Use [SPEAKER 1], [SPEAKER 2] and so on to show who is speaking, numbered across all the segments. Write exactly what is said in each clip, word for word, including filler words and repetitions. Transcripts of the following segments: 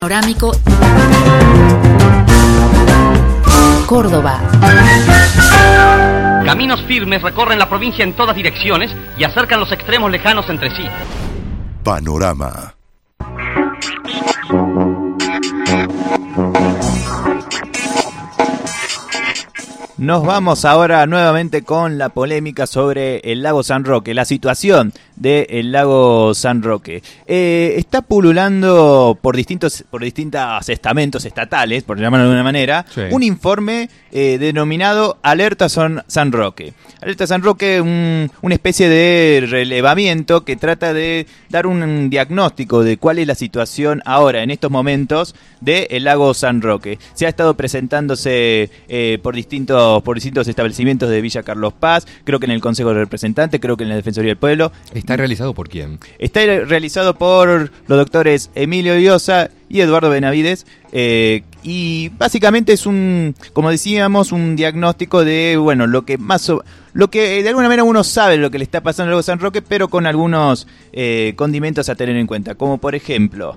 [SPEAKER 1] panorámico. Córdoba.
[SPEAKER 2] Caminos firmes recorren la provincia en todas direcciones y acercan los extremos lejanos entre sí.
[SPEAKER 3] Panorama.
[SPEAKER 4] Nos vamos ahora nuevamente con la polémica sobre el lago San Roque, la situación del lago San Roque. Eh, está pululando por distintos por distintos estamentos estatales, por llamarlo de alguna manera, sí. un informe eh, denominado Alerta San, San Roque. Alerta San Roque, un, una especie de relevamiento que trata de dar un diagnóstico de cuál es la situación ahora, en estos momentos, del lago San Roque. Se ha estado presentándose eh, por distintos por distintos establecimientos de Villa Carlos Paz, creo que en el Consejo de Representantes, creo que en la Defensoría del Pueblo.
[SPEAKER 5] ¿Está realizado por quién?
[SPEAKER 4] Está realizado por los doctores Emilio Diosa y Eduardo Benavides, eh, y básicamente es un, como decíamos, un diagnóstico de, bueno, lo que más o, lo que de alguna manera uno sabe lo que le está pasando al lago San Roque, pero con algunos eh, condimentos a tener en cuenta, como por ejemplo,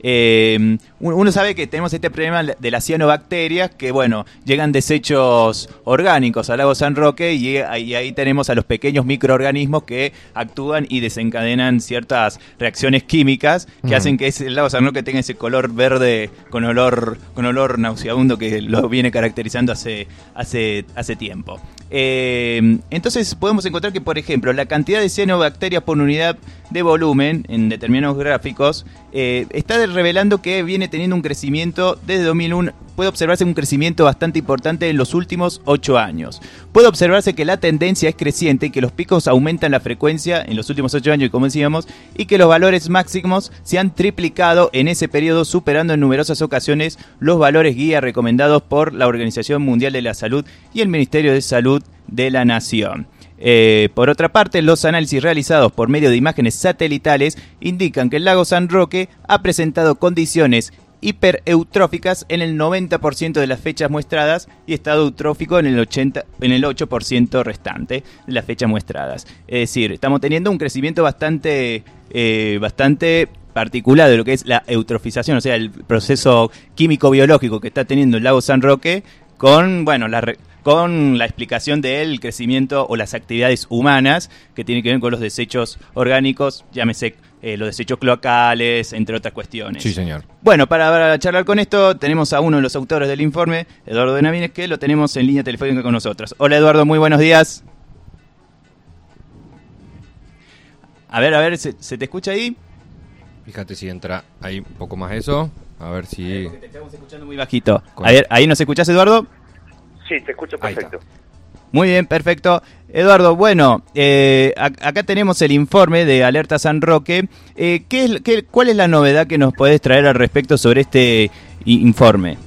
[SPEAKER 4] Eh, uno sabe que tenemos este problema de las cianobacterias, que bueno, llegan desechos orgánicos al lago San Roque y, y ahí tenemos a los pequeños microorganismos que actúan y desencadenan ciertas reacciones químicas que uh-huh. hacen que ese, el lago San Roque tenga ese color verde con olor con olor nauseabundo que lo viene caracterizando hace, hace, hace tiempo. Eh, entonces podemos encontrar que, por ejemplo, la cantidad de cianobacterias por unidad de volumen en determinados gráficos eh, está revelando que viene teniendo un crecimiento desde dos mil uno, puede observarse un crecimiento bastante importante en los últimos ocho años. Puede observarse que la tendencia es creciente y que los picos aumentan la frecuencia en los últimos ocho años, como decíamos, y que los valores máximos se han triplicado en ese periodo, superando en numerosas ocasiones los valores guía recomendados por la Organización Mundial de la Salud y el Ministerio de Salud de la Nación. Eh, por otra parte, los análisis realizados por medio de imágenes satelitales indican que el lago San Roque ha presentado condiciones hipereutróficas en el noventa por ciento de las fechas muestradas y estado eutrófico en el, ochenta, en el ocho por ciento restante de las fechas muestradas. Es decir, estamos teniendo un crecimiento bastante, eh, bastante particular de lo que es la eutrofización, o sea, el proceso químico-biológico que está teniendo el lago San Roque con, bueno, la re- con la explicación del crecimiento o las actividades humanas que tienen que ver con los desechos orgánicos, llámese eh, los desechos cloacales, entre otras cuestiones.
[SPEAKER 5] Sí, señor.
[SPEAKER 4] Bueno, para, para charlar con esto, tenemos a uno de los autores del informe, Eduardo Benavides, que lo tenemos en línea telefónica con nosotros. Hola, Eduardo, muy buenos días. A ver, a ver, ¿se, se te escucha ahí?
[SPEAKER 5] Fíjate si entra ahí un poco más eso, a ver si...
[SPEAKER 4] Te estamos escuchando muy bajito. A ver, ¿ahí nos escuchás, Eduardo?
[SPEAKER 6] Sí, te escucho perfecto.
[SPEAKER 4] Muy bien, perfecto. Eduardo, bueno, eh, acá tenemos el informe de Alerta San Roque. Eh, ¿qué es, qué, ¿Cuál es la novedad que nos podés traer al respecto sobre este informe?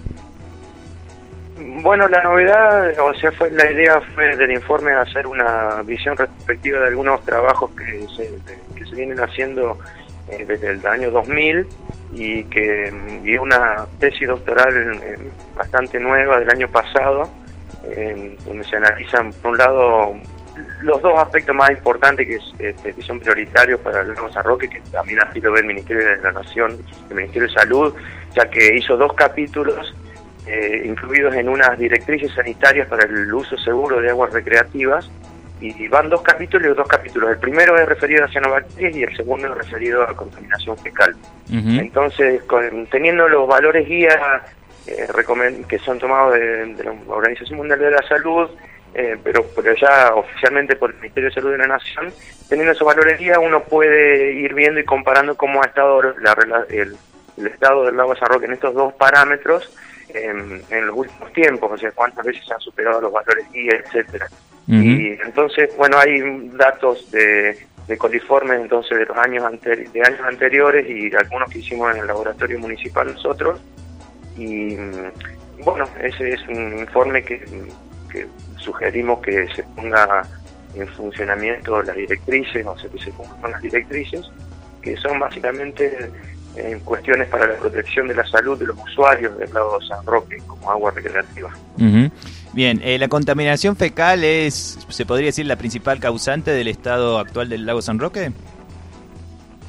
[SPEAKER 6] Bueno, la novedad, o sea, fue la idea fue del informe hacer una visión retrospectiva de algunos trabajos que se, que se vienen haciendo eh, desde el año dos mil y que y una tesis doctoral eh, bastante nueva del año pasado, eh, donde se analizan, por un lado, los dos aspectos más importantes que, es, este, que son prioritarios para el lago San Roque, que también así lo ve el Ministerio de la Nación, el Ministerio de Salud, ya que hizo dos capítulos eh, incluidos en unas directrices sanitarias para el uso seguro de aguas recreativas, y van dos capítulos y dos capítulos. El primero es referido a cianobacterias y el segundo es referido a contaminación fecal. Uh-huh. Entonces, con, teniendo los valores guía eh, recomend- que son tomados de, de la Organización Mundial de la Salud, eh, pero, pero ya oficialmente por el Ministerio de Salud de la Nación, teniendo esos valores guía, uno puede ir viendo y comparando cómo ha estado la, el, el estado del lago San Roque en estos dos parámetros en, en los últimos tiempos, o sea, cuántas veces se han superado los valores guía, etcétera. Uh-huh. Y entonces, bueno, hay datos de, de coliformes entonces de los años anteri- de años anteriores y algunos que hicimos en el laboratorio municipal nosotros. Y bueno, ese es un informe que, que sugerimos que se ponga en funcionamiento las directrices, o sea, que se pongan las directrices, que son básicamente eh, cuestiones para la protección de la salud de los usuarios del lago San Roque como agua recreativa.
[SPEAKER 4] Uh-huh. Bien, eh, la contaminación fecal es, ¿se podría decir, la principal causante del estado actual del lago San Roque?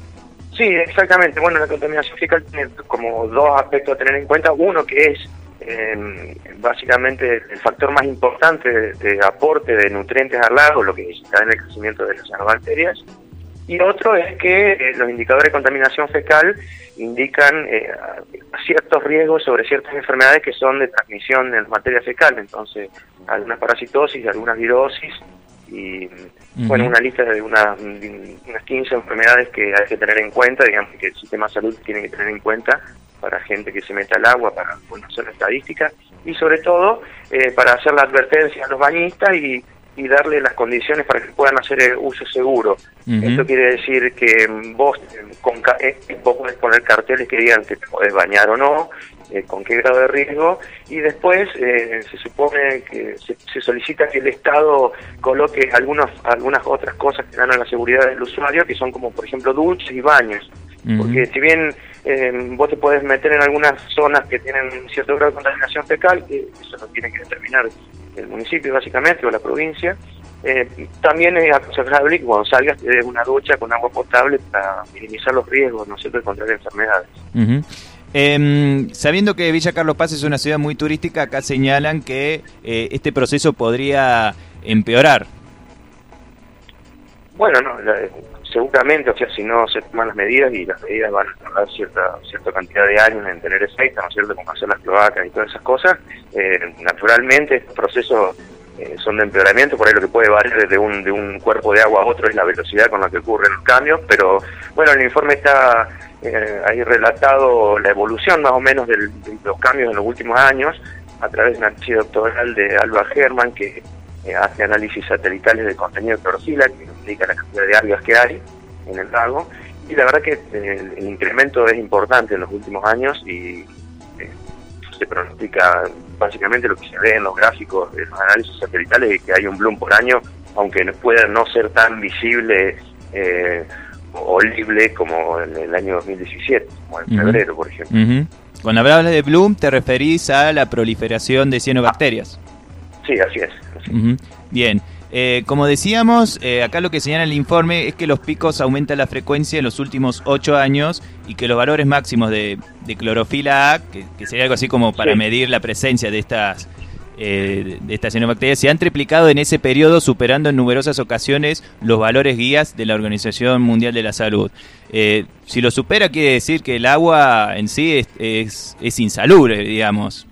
[SPEAKER 6] Sí, exactamente. Bueno, la contaminación fecal tiene como dos aspectos a tener en cuenta. Uno que es eh, básicamente el factor más importante de, de aporte de nutrientes al lago, lo que necesita en el crecimiento de las cianobacterias. Y otro es que eh, los indicadores de contaminación fecal indican eh, ciertos riesgos sobre ciertas enfermedades que son de transmisión en materia fecal. Entonces, algunas parasitosis, algunas virosis y, uh-huh. bueno, una lista de unas, unas quince enfermedades que hay que tener en cuenta, digamos, que el sistema de salud tiene que tener en cuenta para gente que se meta al agua, para conocer la estadística y sobre todo eh, para hacer la advertencia a los bañistas y y darle las condiciones para que puedan hacer el uso seguro. Uh-huh. Esto quiere decir que vos, con, eh, vos podés poner carteles que digan que te podés bañar o no, eh, con qué grado de riesgo, y después eh, se supone que se, se solicita que el Estado coloque algunos, algunas otras cosas que dan a la seguridad del usuario, que son como por ejemplo duchas y baños. Uh-huh. Porque si bien eh, vos te podés meter en algunas zonas que tienen cierto grado de contaminación fecal, que eso lo tiene que determinar el municipio básicamente o la provincia, eh, también es aconsejable que cuando salgas te des una ducha con agua potable para minimizar los riesgos, ¿no es cierto?, de contraer enfermedades.
[SPEAKER 4] Uh-huh. Eh, sabiendo que Villa Carlos Paz es una ciudad muy turística, acá señalan que eh, este proceso podría empeorar.
[SPEAKER 6] Bueno, no, la, seguramente, o sea, si no se toman las medidas, y las medidas van a tardar cierta cierta cantidad de años en tener efecto, ¿no es cierto?, como hacer las cloacas y todas esas cosas, eh, naturalmente estos procesos eh, son de empeoramiento. Por ahí lo que puede variar desde un, de un cuerpo de agua a otro es la velocidad con la que ocurren los cambios, pero bueno, el informe está eh, ahí relatado la evolución más o menos del, de los cambios en los últimos años a través de una tesis doctoral de Alba Herman, que Eh, hace análisis satelitales del contenido de clorofila, que indica la cantidad de algas que hay en el lago, y la verdad que el, el incremento es importante en los últimos años y eh, se pronostica básicamente lo que se ve en los gráficos de los análisis satelitales, es que hay un bloom por año, aunque no pueda no ser tan visible eh, o olible como en el año dos mil diecisiete, como en uh-huh. febrero, por ejemplo.
[SPEAKER 4] Uh-huh. Cuando hablas de bloom te referís a la proliferación de cianobacterias.
[SPEAKER 6] Ah. Sí, así es. Así.
[SPEAKER 4] Uh-huh. Bien, eh, como decíamos, eh, acá lo que señala el informe es que los picos aumentan la frecuencia en los últimos ocho años y que los valores máximos de, de clorofila A, que, que sería algo así como para sí. medir la presencia de estas eh, de estas cianobacterias, se han triplicado en ese periodo, superando en numerosas ocasiones los valores guías de la Organización Mundial de la Salud. Eh, si lo supera, quiere decir que el agua en sí es, es, es insalubre, digamos.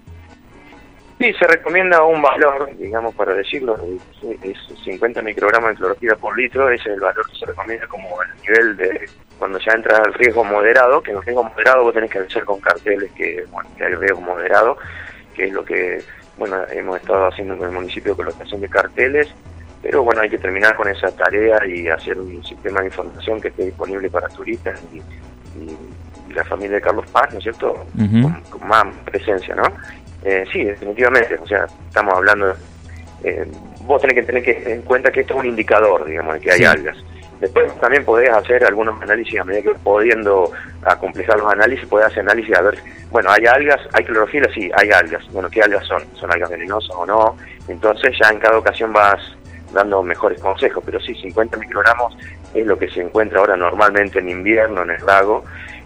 [SPEAKER 6] Sí, se recomienda un valor, digamos, para decirlo, es cincuenta microgramos de clorofila por litro, ese es el valor que se recomienda como el nivel de cuando ya entras al riesgo moderado, que en el riesgo moderado vos tenés que avisar con carteles que, bueno, que hay riesgo moderado, que es lo que, bueno, hemos estado haciendo con el municipio de colocación de carteles, pero bueno, hay que terminar con esa tarea y hacer un sistema de información que esté disponible para turistas y, y, y la familia de Carlos Paz, ¿no es cierto?, uh-huh. con, con más presencia, ¿no? Eh, sí, definitivamente, o sea, estamos hablando, eh, vos tenés que tener que en cuenta que esto es un indicador, digamos, de que hay sí. algas. Después también podés hacer algunos análisis, a medida que vas pudiendo acomplejar los análisis, podés hacer análisis a ver, bueno, hay algas, hay clorofila, sí, hay algas, bueno, ¿qué algas son? ¿Son algas venenosas o no? Entonces ya en cada ocasión vas dando mejores consejos, pero sí, cincuenta microgramos es lo que se encuentra ahora normalmente en invierno en el lago,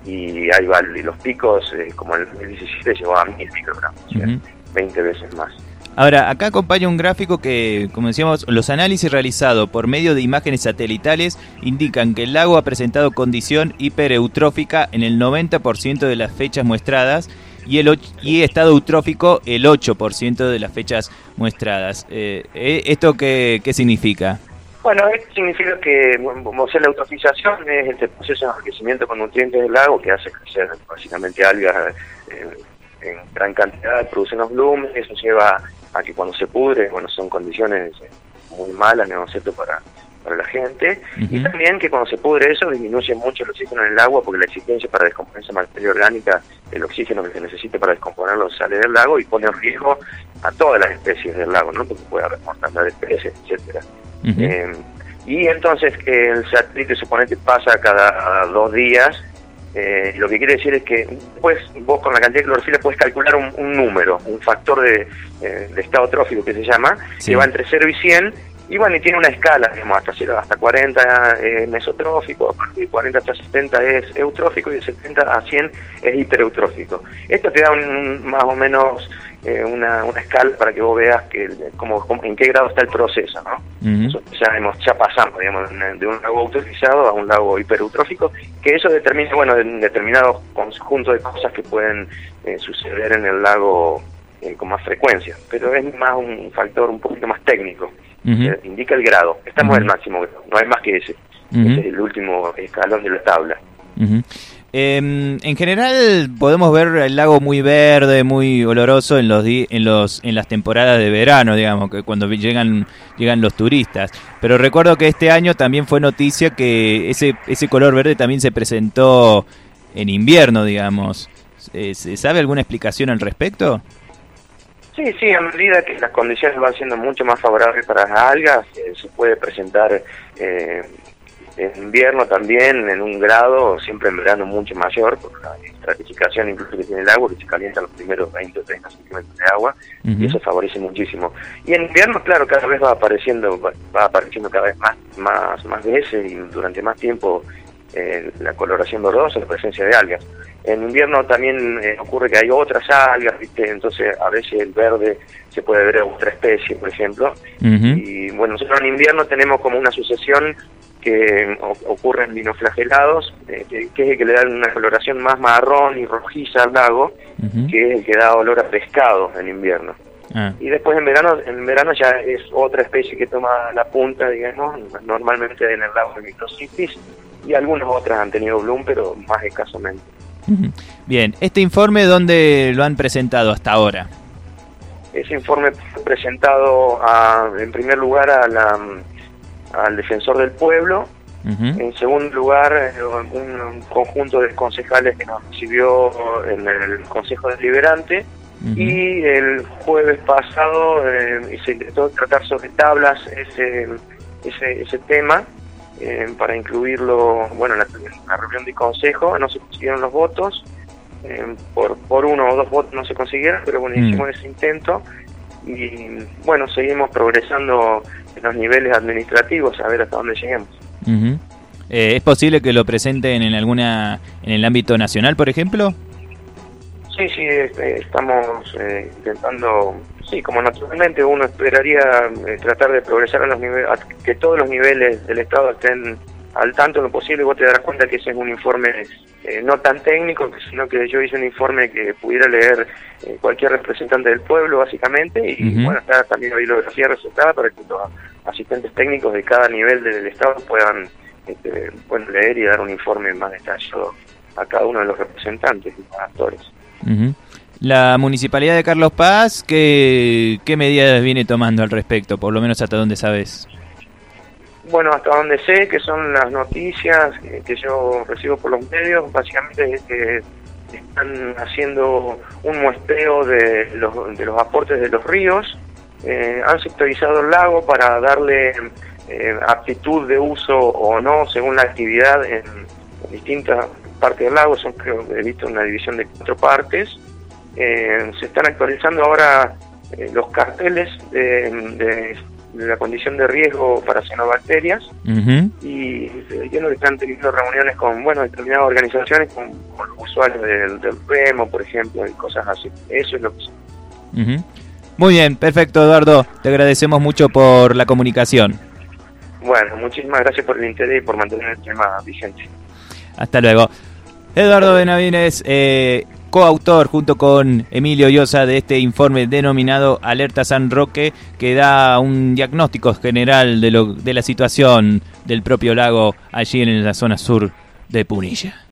[SPEAKER 6] y hay y los picos, eh, como en el dos mil diecisiete, llegó a mil microgramos, o sea, uh-huh. veinte veces más.
[SPEAKER 4] Ahora, acá acompaña un gráfico que, como decíamos, los análisis realizados por medio de imágenes satelitales indican que el lago ha presentado condición hipereutrófica en el noventa por ciento de las fechas muestradas y el y estado eutrófico el ocho por ciento de las fechas muestradas. Eh, ¿Esto qué, qué significa?
[SPEAKER 6] Bueno, esto significa que, como sea, la eutrofización es este proceso de enriquecimiento con nutrientes del lago que hace crecer básicamente algas eh, en gran cantidad, produce unos blooms, eso lleva a que cuando se pudre, bueno, son condiciones muy malas, ¿no es cierto?, para, para la gente, uh-huh. y también que cuando se pudre eso disminuye mucho el oxígeno en el agua, porque la existencia para descomponer esa materia orgánica, el oxígeno que se necesita para descomponerlo sale del lago y pone en riesgo a todas las especies del lago, ¿no?, porque puede haber mortandad de especies, etcétera. Uh-huh. Eh, y entonces que el satélite suponete pasa cada dos días, eh, lo que quiere decir es que pues vos con la cantidad de clorofila puedes calcular un, un número, un factor de, eh, de estado trófico que se llama, sí. que va entre cero y cien, Y bueno, y tiene una escala, digamos, hasta, hasta cuarenta es mesotrófico, a partir de cuarenta hasta setenta es eutrófico y de setenta a cien es hipereutrófico. Esto te da un, un, más o menos eh, una, una escala para que vos veas que como, como, en qué grado está el proceso, ¿no? Uh-huh. Eso ya, hemos, ya pasamos, digamos, de un lago eutrofizado a un lago hipereutrófico, que eso determina, bueno, de, determinado conjunto de cosas que pueden eh, suceder en el lago eh, con más frecuencia, pero es más un factor un poquito más técnico. Uh-huh. Eh, indica el grado, estamos en uh-huh. el máximo grado, no hay más que ese, uh-huh. ese es el último escalón de la tabla.
[SPEAKER 4] Uh-huh. Eh, en general podemos ver el lago muy verde, muy oloroso en los di- en los en las temporadas de verano, digamos, que cuando llegan llegan los turistas. Pero recuerdo que este año también fue noticia que ese ese color verde también se presentó en invierno, digamos. ¿Se sabe alguna explicación al respecto?
[SPEAKER 6] Sí, sí, a medida que las condiciones van siendo mucho más favorables para las algas, eh, se puede presentar eh, en invierno también en un grado, siempre en verano mucho mayor, por la estratificación incluso que tiene el agua, que se calienta los primeros veinte o treinta centímetros de agua, uh-huh. y eso favorece muchísimo. Y en invierno, claro, cada vez va apareciendo va, va apareciendo cada vez más, más, más veces y durante más tiempo eh, la coloración verdosa, la presencia de algas. En invierno también eh, ocurre que hay otras algas, ¿viste? Entonces a veces el verde se puede ver en otra especie, por ejemplo. Uh-huh. Y bueno, nosotros en invierno tenemos como una sucesión que o, ocurre en dinoflagelados, eh, que, que es el que le da una coloración más marrón y rojiza al lago, uh-huh. que es el que da olor a pescado en invierno. Ah. Y después en verano en verano ya es otra especie que toma la punta, digamos, normalmente en el lago de Microcystis, y algunas otras han tenido bloom, pero más escasamente.
[SPEAKER 4] Bien, ¿este informe dónde lo han presentado hasta ahora?
[SPEAKER 6] Ese informe fue presentado a, en primer lugar a la, al defensor del pueblo, uh-huh. en segundo lugar un, un conjunto de concejales que nos recibió en el Consejo Deliberante, uh-huh. y el jueves pasado eh, se intentó tratar sobre tablas ese, ese, ese tema. Eh, para incluirlo, bueno, en la, en la reunión de consejo no se consiguieron los votos, eh, por por uno o dos votos no se consiguieron, pero bueno, mm. hicimos ese intento y bueno, seguimos progresando en los niveles administrativos a ver hasta dónde lleguemos.
[SPEAKER 4] Uh-huh. Eh, ¿Es posible que lo presenten en alguna en el ámbito nacional, por ejemplo?
[SPEAKER 6] Sí, sí, eh, estamos eh, intentando, sí, como naturalmente uno esperaría eh, tratar de progresar en los niveles, que todos los niveles del Estado estén al tanto de lo posible. Vos te darás cuenta que ese es un informe eh, no tan técnico, sino que yo hice un informe que pudiera leer eh, cualquier representante del pueblo, básicamente, y uh-huh. bueno, está también la bibliografía resultada para que los asistentes técnicos de cada nivel del Estado puedan, este, puedan leer y dar un informe más detallado a cada uno de los representantes y los actores.
[SPEAKER 4] Uh-huh. La Municipalidad de Carlos Paz, ¿qué, ¿qué medidas viene tomando al respecto? Por lo menos hasta donde sabes.
[SPEAKER 6] Bueno, hasta donde sé, que son las noticias que, que yo recibo por los medios, básicamente es que están haciendo un muestreo de los, de los aportes de los ríos, eh, han sectorizado el lago para darle eh, aptitud de uso o no, según la actividad en, en distintas partes del lago. Son, creo que he visto una división de cuatro partes. Eh, se están actualizando ahora eh, los carteles de, de, de la condición de riesgo para cianobacterias, uh-huh. y entiendo que están teniendo reuniones con, bueno, determinadas organizaciones, con, con los usuarios del, del remo, por ejemplo, y cosas así. Eso es lo que sé.
[SPEAKER 4] Uh-huh. Muy bien, perfecto, Eduardo. Te agradecemos mucho por la comunicación.
[SPEAKER 6] Bueno, muchísimas gracias por el interés y por mantener el tema vigente.
[SPEAKER 4] Hasta luego. Eduardo Benavides, eh, coautor junto con Emilio Llosa de este informe denominado Alerta San Roque, que da un diagnóstico general de, lo, de la situación del propio lago allí en la zona sur de Punilla.